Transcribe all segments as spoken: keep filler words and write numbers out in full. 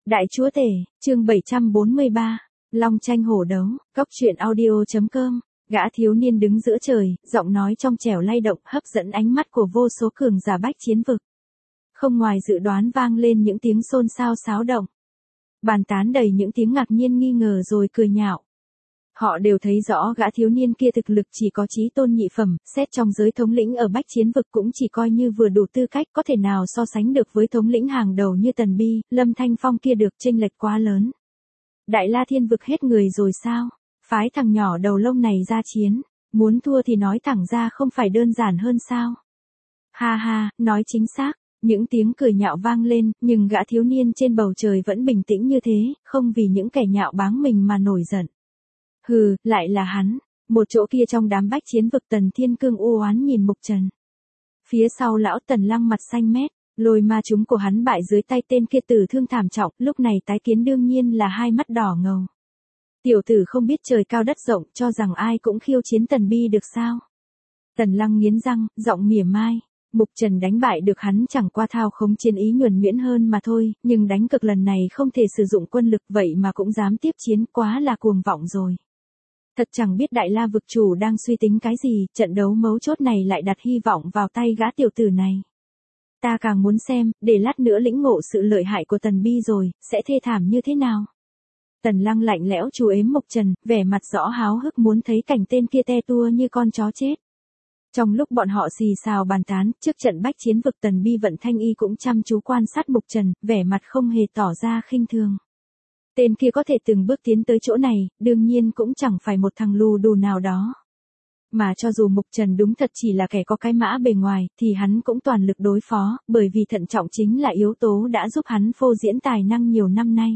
Đại chúa tể, chương bảy trăm bốn mươi ba, Long tranh hổ đấu, cóc truyện audio.com, gã thiếu niên đứng giữa trời, giọng nói trong trẻo lay động hấp dẫn ánh mắt của vô số cường giả bách chiến vực. Không ngoài dự đoán vang lên những tiếng xôn xao xáo động. Bàn tán đầy những tiếng ngạc nhiên nghi ngờ rồi cười nhạo. Họ đều thấy rõ gã thiếu niên kia thực lực chỉ có chí tôn nhị phẩm, xét trong giới thống lĩnh ở bách chiến vực cũng chỉ coi như vừa đủ tư cách, có thể nào so sánh được với thống lĩnh hàng đầu như Tần Bi, Lâm Thanh Phong kia được, chênh lệch quá lớn. Đại La Thiên vực hết người rồi sao? Phái thằng nhỏ đầu lông này ra chiến, muốn thua thì nói thẳng ra không phải đơn giản hơn sao? Ha ha, nói chính xác. Những tiếng cười nhạo vang lên, nhưng gã thiếu niên trên bầu trời vẫn bình tĩnh như thế, không vì những kẻ nhạo báng mình mà nổi giận. Hừ, lại là hắn. Một chỗ kia trong đám bách chiến vực Tần Thiên Cương u oán nhìn Mục Trần. Phía sau lão Tần Lăng mặt xanh mét, lôi ma chúng của hắn bại dưới tay tên kia tử thương thảm trọng, lúc này tái kiến đương nhiên là hai mắt đỏ ngầu. Tiểu tử không biết trời cao đất rộng, cho rằng ai cũng khiêu chiến Tần Bi được sao? Tần Lăng nghiến răng, giọng mỉa mai. Mục Trần đánh bại được hắn chẳng qua thao khống chiến ý nhuần nhuyễn hơn mà thôi, nhưng đánh cực lần này không thể sử dụng quân lực vậy mà cũng dám tiếp chiến, quá là cuồng vọng rồi. Thật chẳng biết Đại La vực chủ đang suy tính cái gì, trận đấu mấu chốt này lại đặt hy vọng vào tay gã tiểu tử này. Ta càng muốn xem, để lát nữa lĩnh ngộ sự lợi hại của Tần Bi rồi, sẽ thê thảm như thế nào. Tần Lăng lạnh lẽo chú ếm Mục Trần, vẻ mặt rõ háo hức muốn thấy cảnh tên kia te tua như con chó chết. Trong lúc bọn họ xì xào bàn tán, trước trận bách chiến vực Tần Bi vận Thanh Y cũng chăm chú quan sát Mục Trần, vẻ mặt không hề tỏ ra khinh thường. Tên kia có thể từng bước tiến tới chỗ này, đương nhiên cũng chẳng phải một thằng lù đù nào đó. Mà cho dù Mục Trần đúng thật chỉ là kẻ có cái mã bề ngoài, thì hắn cũng toàn lực đối phó, bởi vì thận trọng chính là yếu tố đã giúp hắn phô diễn tài năng nhiều năm nay.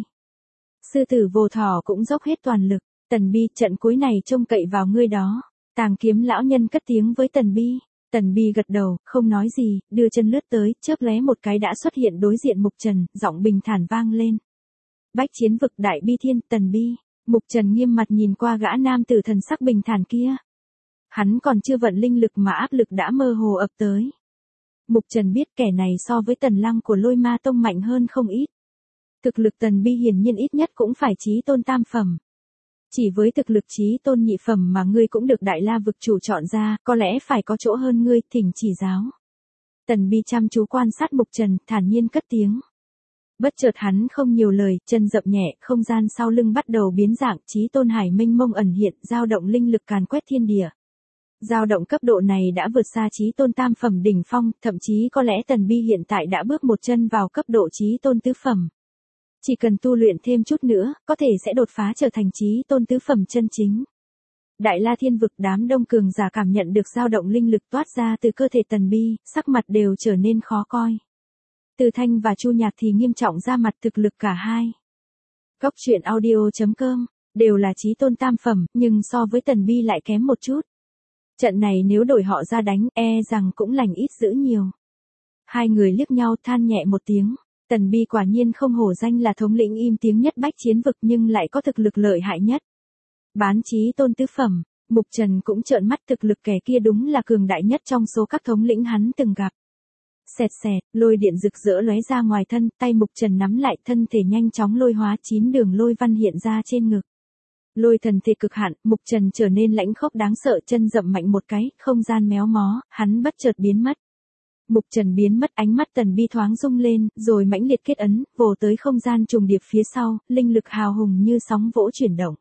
Sư tử vô thỏ cũng dốc hết toàn lực, Tần Bi trận cuối này trông cậy vào ngươi đó. Tàng kiếm lão nhân cất tiếng với Tần Bi. Tần Bi gật đầu, không nói gì, đưa chân lướt tới, chớp lóe một cái đã xuất hiện đối diện Mục Trần, giọng bình thản vang lên. Bách chiến vực Đại Bi Thiên, Tần Bi. Mục Trần nghiêm mặt nhìn qua gã nam tử thần sắc bình thản kia. Hắn còn chưa vận linh lực mà áp lực đã mơ hồ ập tới. Mục Trần biết kẻ này so với Tần Lăng của Lôi Ma Tông mạnh hơn không ít. Thực lực Tần Bi hiển nhiên ít nhất cũng phải chí tôn tam phẩm. Chỉ với thực lực chí tôn nhị phẩm mà ngươi cũng được Đại La vực chủ chọn ra, có lẽ phải có chỗ hơn ngươi, thỉnh chỉ giáo. Tần Bi chăm chú quan sát Mục Trần, thản nhiên cất tiếng. Bất chợt hắn không nhiều lời, chân dậm nhẹ, không gian sau lưng bắt đầu biến dạng, chí tôn hải mênh mông ẩn hiện, dao động linh lực càn quét thiên địa. Dao động cấp độ này đã vượt xa chí tôn tam phẩm đỉnh phong, thậm chí có lẽ Tần Bi hiện tại đã bước một chân vào cấp độ chí tôn tứ phẩm. Chỉ cần tu luyện thêm chút nữa, có thể sẽ đột phá trở thành chí tôn tứ phẩm chân chính. Đại La Thiên vực đám đông cường giả cảm nhận được dao động linh lực toát ra từ cơ thể Tần Bi, sắc mặt đều trở nên khó coi. Từ Thanh và Chu Nhạc thì nghiêm trọng ra mặt thực lực cả hai. Cóc truyện audio.com, đều là chí tôn tam phẩm, nhưng so với Tần Bi lại kém một chút. Trận này nếu đổi họ ra đánh, e rằng cũng lành ít dữ nhiều. Hai người liếc nhau than nhẹ một tiếng. Tần Bi quả nhiên không hổ danh là thống lĩnh im tiếng nhất bách chiến vực nhưng lại có thực lực lợi hại nhất. Bán chí tôn tứ phẩm, Mục Trần cũng trợn mắt, thực lực kẻ kia đúng là cường đại nhất trong số các thống lĩnh hắn từng gặp. Xẹt xẹt, lôi điện rực rỡ lóe ra ngoài thân, tay Mục Trần nắm lại, thân thể nhanh chóng lôi hóa, chín đường lôi văn hiện ra trên ngực. Lôi thần thể cực hạn, Mục Trần trở nên lãnh khốc đáng sợ, chân dậm mạnh một cái, không gian méo mó, hắn bất chợt biến mất. Mục Trần biến mất, ánh mắt Tần Bi thoáng rung lên, rồi mãnh liệt kết ấn, vồ tới không gian trùng điệp phía sau, linh lực hào hùng như sóng vỗ chuyển động.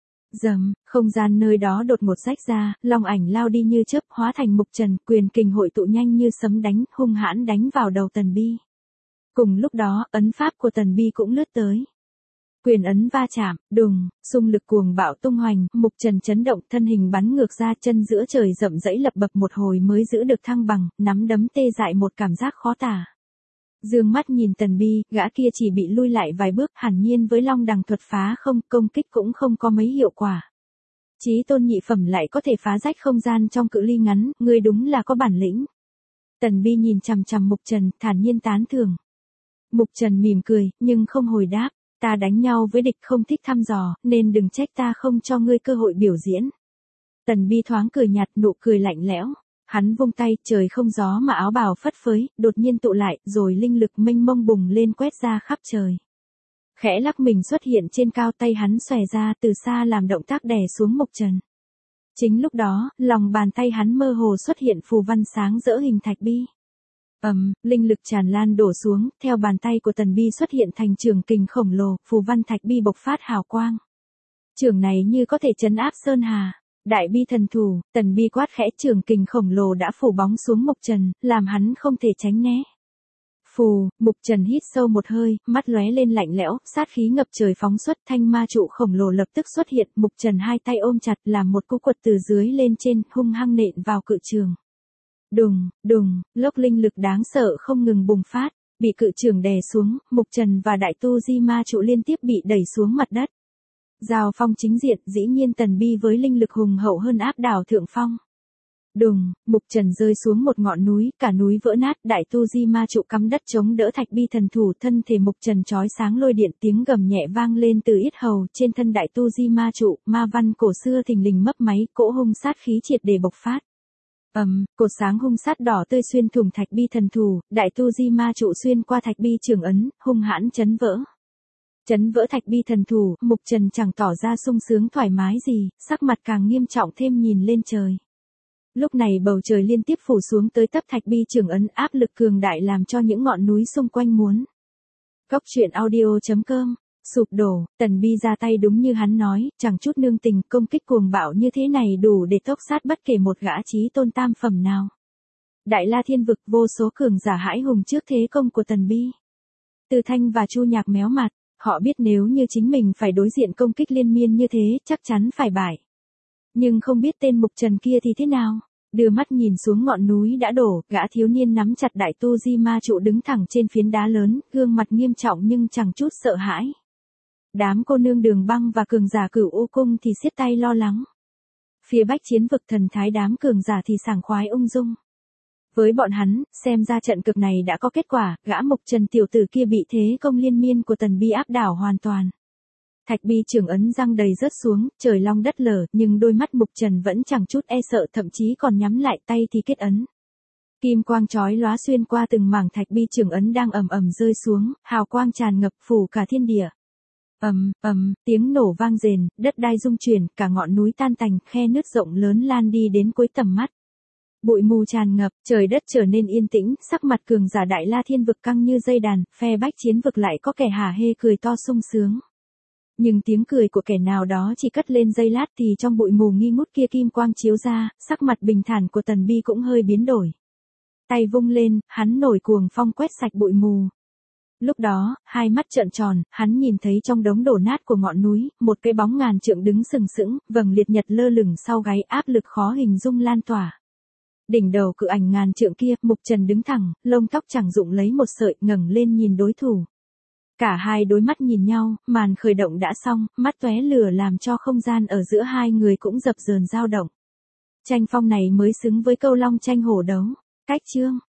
Rầm, không gian nơi đó đột ngột rách ra, long ảnh lao đi như chớp, hóa thành Mục Trần, quyền kình hội tụ nhanh như sấm đánh, hung hãn đánh vào đầu Tần Bi. Cùng lúc đó, ấn pháp của Tần Bi cũng lướt tới. Quyền ấn va chạm, đùng, xung lực cuồng bạo tung hoành, Mục Trần chấn động, thân hình bắn ngược ra, chân giữa trời rậm rẫy lập bập một hồi mới giữ được thăng bằng, nắm đấm tê dại một cảm giác khó tả. Dương mắt nhìn Tần Bi, gã kia chỉ bị lui lại vài bước, hẳn nhiên với long đằng thuật phá không, công kích cũng không có mấy hiệu quả. Chí tôn nhị phẩm lại có thể phá rách không gian trong cự ly ngắn, ngươi đúng là có bản lĩnh. Tần Bi nhìn chằm chằm Mục Trần, thản nhiên tán thưởng. Mục Trần mỉm cười, nhưng không hồi đáp. Ta đánh nhau với địch không thích thăm dò, nên đừng trách ta không cho ngươi cơ hội biểu diễn. Tần Bi thoáng cười nhạt, nụ cười lạnh lẽo. Hắn vung tay, trời không gió mà áo bào phất phới, đột nhiên tụ lại, rồi linh lực mênh mông bùng lên quét ra khắp trời. khẽ lắc mình xuất hiện trên cao, tay hắn xòe ra từ xa làm động tác đè xuống Mục Trần. Chính lúc đó, lòng bàn tay hắn mơ hồ xuất hiện phù văn sáng rỡ hình thạch bi. Ầm, linh lực tràn lan đổ xuống, theo bàn tay của Tần Bi xuất hiện thành trường kình khổng lồ, phù văn thạch bi bộc phát hào quang. Trường này như có thể trấn áp sơn hà. Đại bi thần thủ, Tần Bi quát khẽ, trường kình khổng lồ đã phủ bóng xuống Mục Trần, làm hắn không thể tránh né. Phù, Mục Trần hít sâu một hơi, mắt lóe lên lạnh lẽo, sát khí ngập trời phóng xuất, thanh ma trụ khổng lồ lập tức xuất hiện, Mục Trần hai tay ôm chặt, làm một cú quật từ dưới lên trên, hung hăng nện vào cự trường. Đùng, đùng, lốc linh lực đáng sợ không ngừng bùng phát, bị cự trường đè xuống, Mục Trần và đại tu di ma trụ liên tiếp bị đẩy xuống mặt đất. Giao phong chính diện, dĩ nhiên Tần Bi với linh lực hùng hậu hơn áp đảo thượng phong. Đùng, Mục Trần rơi xuống một ngọn núi, cả núi vỡ nát, đại tu di ma trụ cắm đất chống đỡ thạch bi thần thủ, thân thể Mục Trần chói sáng lôi điện, tiếng gầm nhẹ vang lên từ yết hầu, trên thân đại tu di ma trụ, ma văn cổ xưa thình lình mấp máy, cỗ hung sát khí triệt để bộc phát. Ầm, um, cột sáng hung sát đỏ tươi xuyên thủng thạch bi thần thủ, đại tu di ma trụ xuyên qua thạch bi trường ấn, hung hãn chấn vỡ. Chấn vỡ thạch bi thần thủ, Mục Trần chẳng tỏ ra sung sướng thoải mái gì, sắc mặt càng nghiêm trọng thêm nhìn lên trời. Lúc này bầu trời liên tiếp phủ xuống tới tấp thạch bi trường ấn, áp lực cường đại làm cho những ngọn núi xung quanh muốn. Cốc truyện audio chấm com, sụp đổ, Tần Bi ra tay đúng như hắn nói, chẳng chút nương tình, công kích cuồng bạo như thế này đủ để tốc sát bất kể một gã chí tôn tam phẩm nào. Đại La Thiên vực vô số cường giả hãi hùng trước thế công của Tần Bi. Từ Thanh và Chu Nhạc méo mặt, họ biết nếu như chính mình phải đối diện công kích liên miên như thế, chắc chắn phải bại. Nhưng không biết tên Mục Trần kia thì thế nào, đưa mắt nhìn xuống ngọn núi đã đổ, gã thiếu niên nắm chặt đại tu di ma trụ đứng thẳng trên phiến đá lớn, gương mặt nghiêm trọng nhưng chẳng chút sợ hãi. Đám cô nương Đường Băng và cường giả Cửu U cung thì siết tay lo lắng. Phía Bách Chiến vực thần thái đám cường giả thì sảng khoái ung dung. Với bọn hắn, xem ra trận cực này đã có kết quả, gã Mục Trần tiểu tử kia bị thế công liên miên của Tần Bi áp đảo hoàn toàn. Thạch bi trường ấn răng đầy rớt xuống, trời long đất lở, nhưng đôi mắt Mục Trần vẫn chẳng chút e sợ, thậm chí còn nhắm lại, tay thì kết ấn. Kim quang chói lóa xuyên qua từng mảng thạch bi trường ấn đang ầm ầm rơi xuống, hào quang tràn ngập phủ cả thiên địa. Ầm, ầm, tiếng nổ vang rền, đất đai rung chuyển, cả ngọn núi tan tành, khe nứt rộng lớn lan đi đến cuối tầm mắt. Bụi mù tràn ngập, trời đất trở nên yên tĩnh, sắc mặt cường giả Đại La Thiên vực căng như dây đàn, phe Bách Chiến vực lại có kẻ hả hê cười to sung sướng. Nhưng tiếng cười của kẻ nào đó chỉ cất lên giây lát thì trong bụi mù nghi ngút kia kim quang chiếu ra, sắc mặt bình thản của Tần Bi cũng hơi biến đổi. Tay vung lên, hắn nổi cuồng phong quét sạch bụi mù. Lúc đó, hai mắt trợn tròn, hắn nhìn thấy trong đống đổ nát của ngọn núi, một cái bóng ngàn trượng đứng sừng sững, vầng liệt nhật lơ lửng sau gáy, áp lực khó hình dung lan tỏa. Đỉnh đầu cự ảnh ngàn trượng kia, Mục Trần đứng thẳng, lông tóc chẳng rụng lấy một sợi, ngẩng lên nhìn đối thủ. Cả hai đối mắt nhìn nhau, màn khởi động đã xong, mắt tóe lửa làm cho không gian ở giữa hai người cũng dập dờn dao động. Tranh phong này mới xứng với câu long tranh hổ đấu. Cách chương